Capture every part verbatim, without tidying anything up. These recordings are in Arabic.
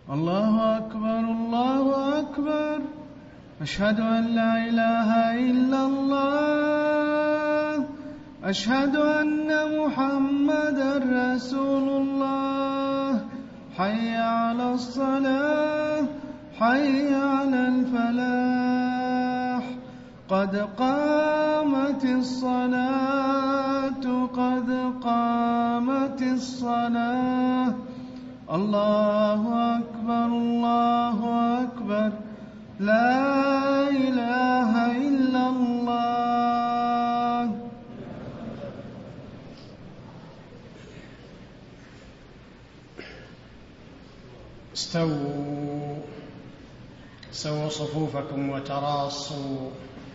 الله أكبر الله أكبر. أشهد أن لا إله إلا الله. أشهد أن محمدا رسول الله. حي على الصلاة حي على الفلاح. قد قامت الصلاة قد قامت الصلاة. الله أكبر الله أكبر. لا إله إلا الله. استووا سووا صفوفكم وتراصوا.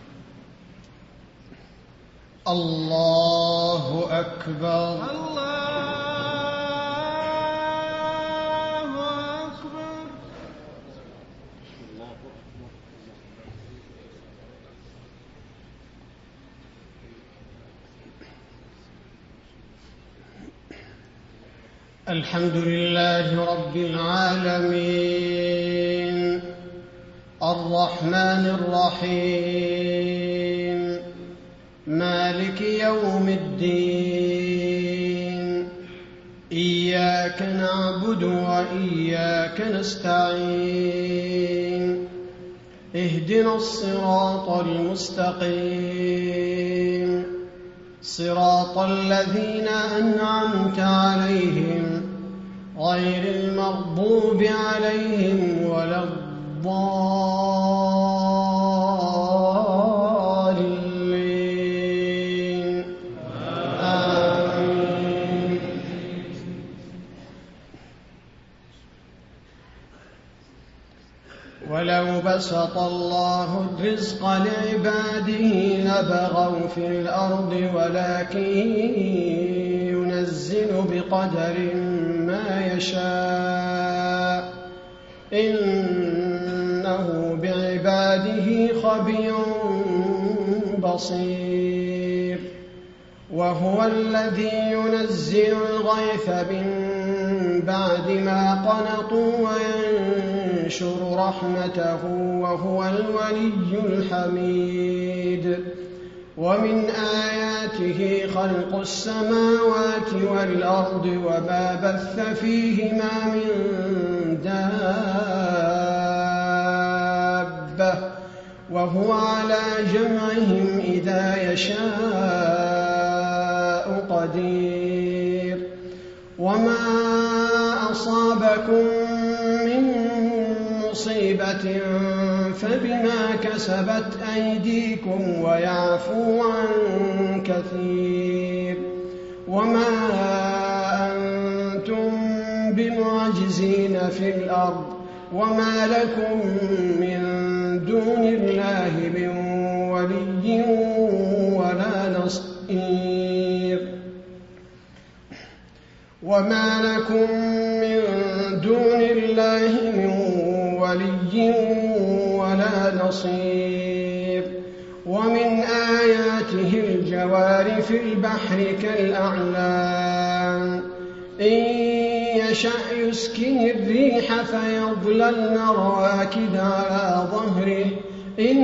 الله أكبر الله أكبر. الحمد لله رب العالمين الرحمن الرحيم مالك يوم الدين. إياك نعبد وإياك نستعين. اهدنا الصراط المستقيم صراط الذين أنعمت عليهم غير المغضوب عليهم ولا الضالين. آمين. ولو بسط الله الرزق لعباده لبغوا في الأرض ولكن ينزل بقدر ما يشاء إنه بعباده خبير بصير. وهو الذي ينزل الغيث من بعد ما قنطوا وينشر رحمته وهو الولي الحميد. ومن آياته خلق السماوات والأرض وما بث فيهما من دابة وهو على جمعهم إذا يشاء قدير. وما أصابكم من مصيبة فبما كسبت أيديكم ويعفو عن كثير. وما أنتم بمعجزين في الأرض وما لكم من دون الله من ولي ولا نصير. وما لكم من دون الله من ولي ولا نصير. ومن آياته الجوار في البحر كالأعلام إن يشأ يسكن الريح فيظللن رواكد على ظهره إن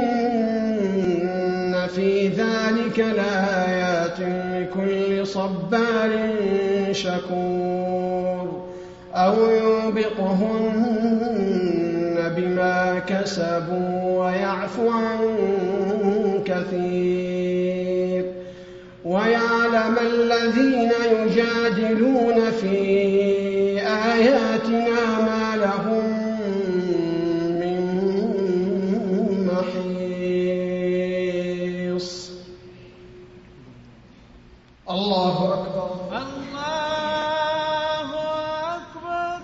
في ذلك لآيات لكل صبار شكور. أو يوبقهن بما كسبوا ويعفو عن كثير. ويعلم الذين يجادلون في آياتنا ما لهم من محيص. الله أكبر الله أكبر.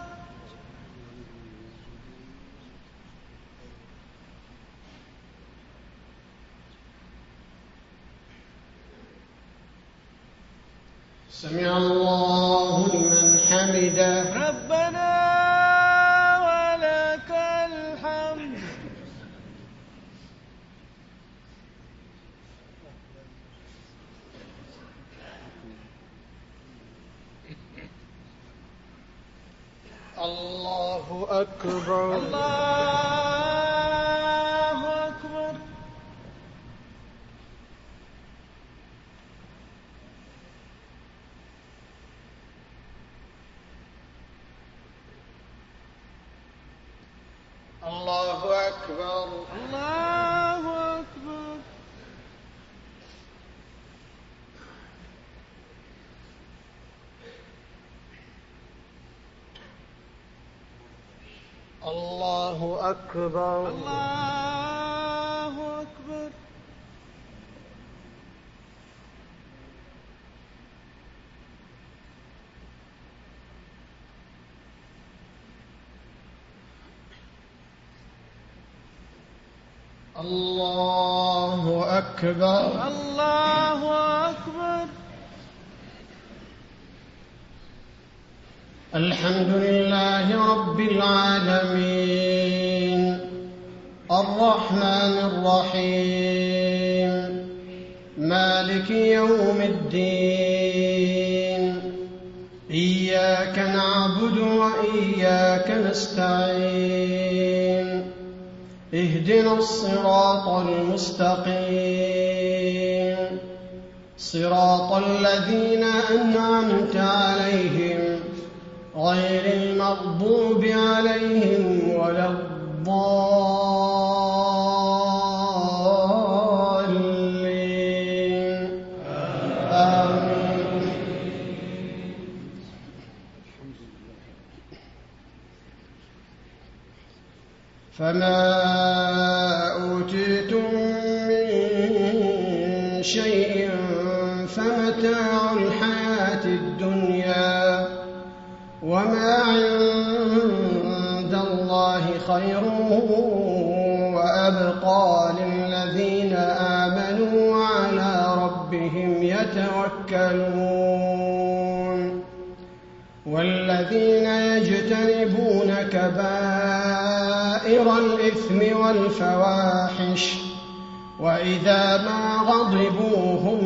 سمع الله لمن حمده. ربنا ولك الحمد. الله أكبر. الله أكبر. الله أكبر. الله أكبر. الله أكبر. الله أكبر. الله أكبر. الله أكبر. الحمد لله رب العالمين الرحمن الرحيم مالك يوم الدين إياك نعبد وإياك نستعين اهدنا الصراط المستقيم صراط الذين أنعمت عليهم غير المغضوب عليهم ولا الضالين آمين. فما أوتيتم من شيء فمتاع الحياة الدنيا وما عند الله خير وأبقى للذين آمنوا وعلى ربهم يتوكلون والذين يجتنبون كبائر الإثم والفواحش وإذا ما غضبوا هم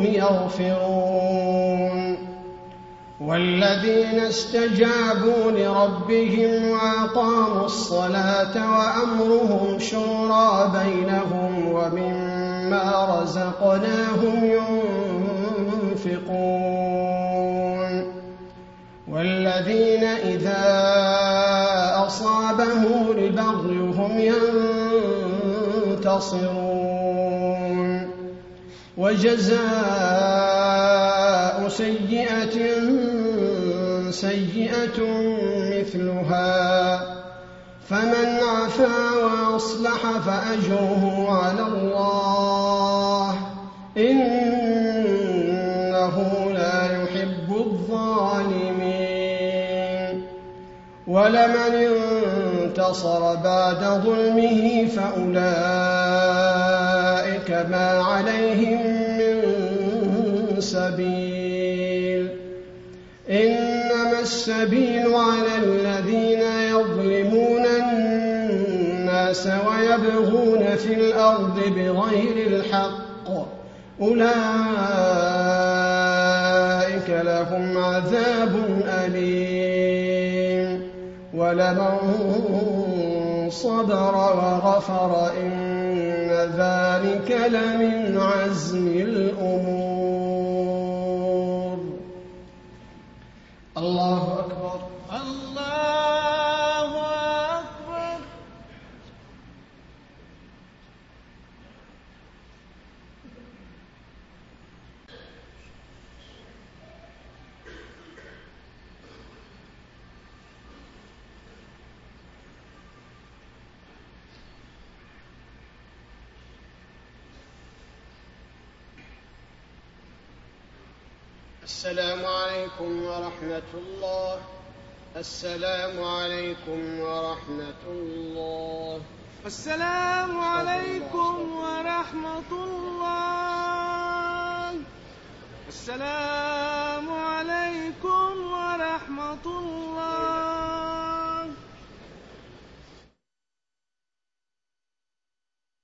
يغفرون والذين استجابوا لربهم وأقاموا الصلاة وأمرهم شورى بينهم ومما رزقناهم ينفقون والذين إذا أصابهم البغي هم ينتصرون وجزاء سيئة سيئة مثلها فمن عفا وأصلح فأجره على الله إنه لا يحب الظالمين ولمن انتصر بعد ظلمه فأولئك ما عليهم من سبيل إنما السبيل على الذين يظلمون الناس ويبغون في الأرض بغير الحق أولئك لهم عذاب أليم ولمن صبر وغفر إن ذلك لمن عزم الأمور. الله أكبر. الله أكبر. السلام عليكم ورحمة الله. السلام عليكم ورحمة الله. السلام عليكم ورحمة الله. السلام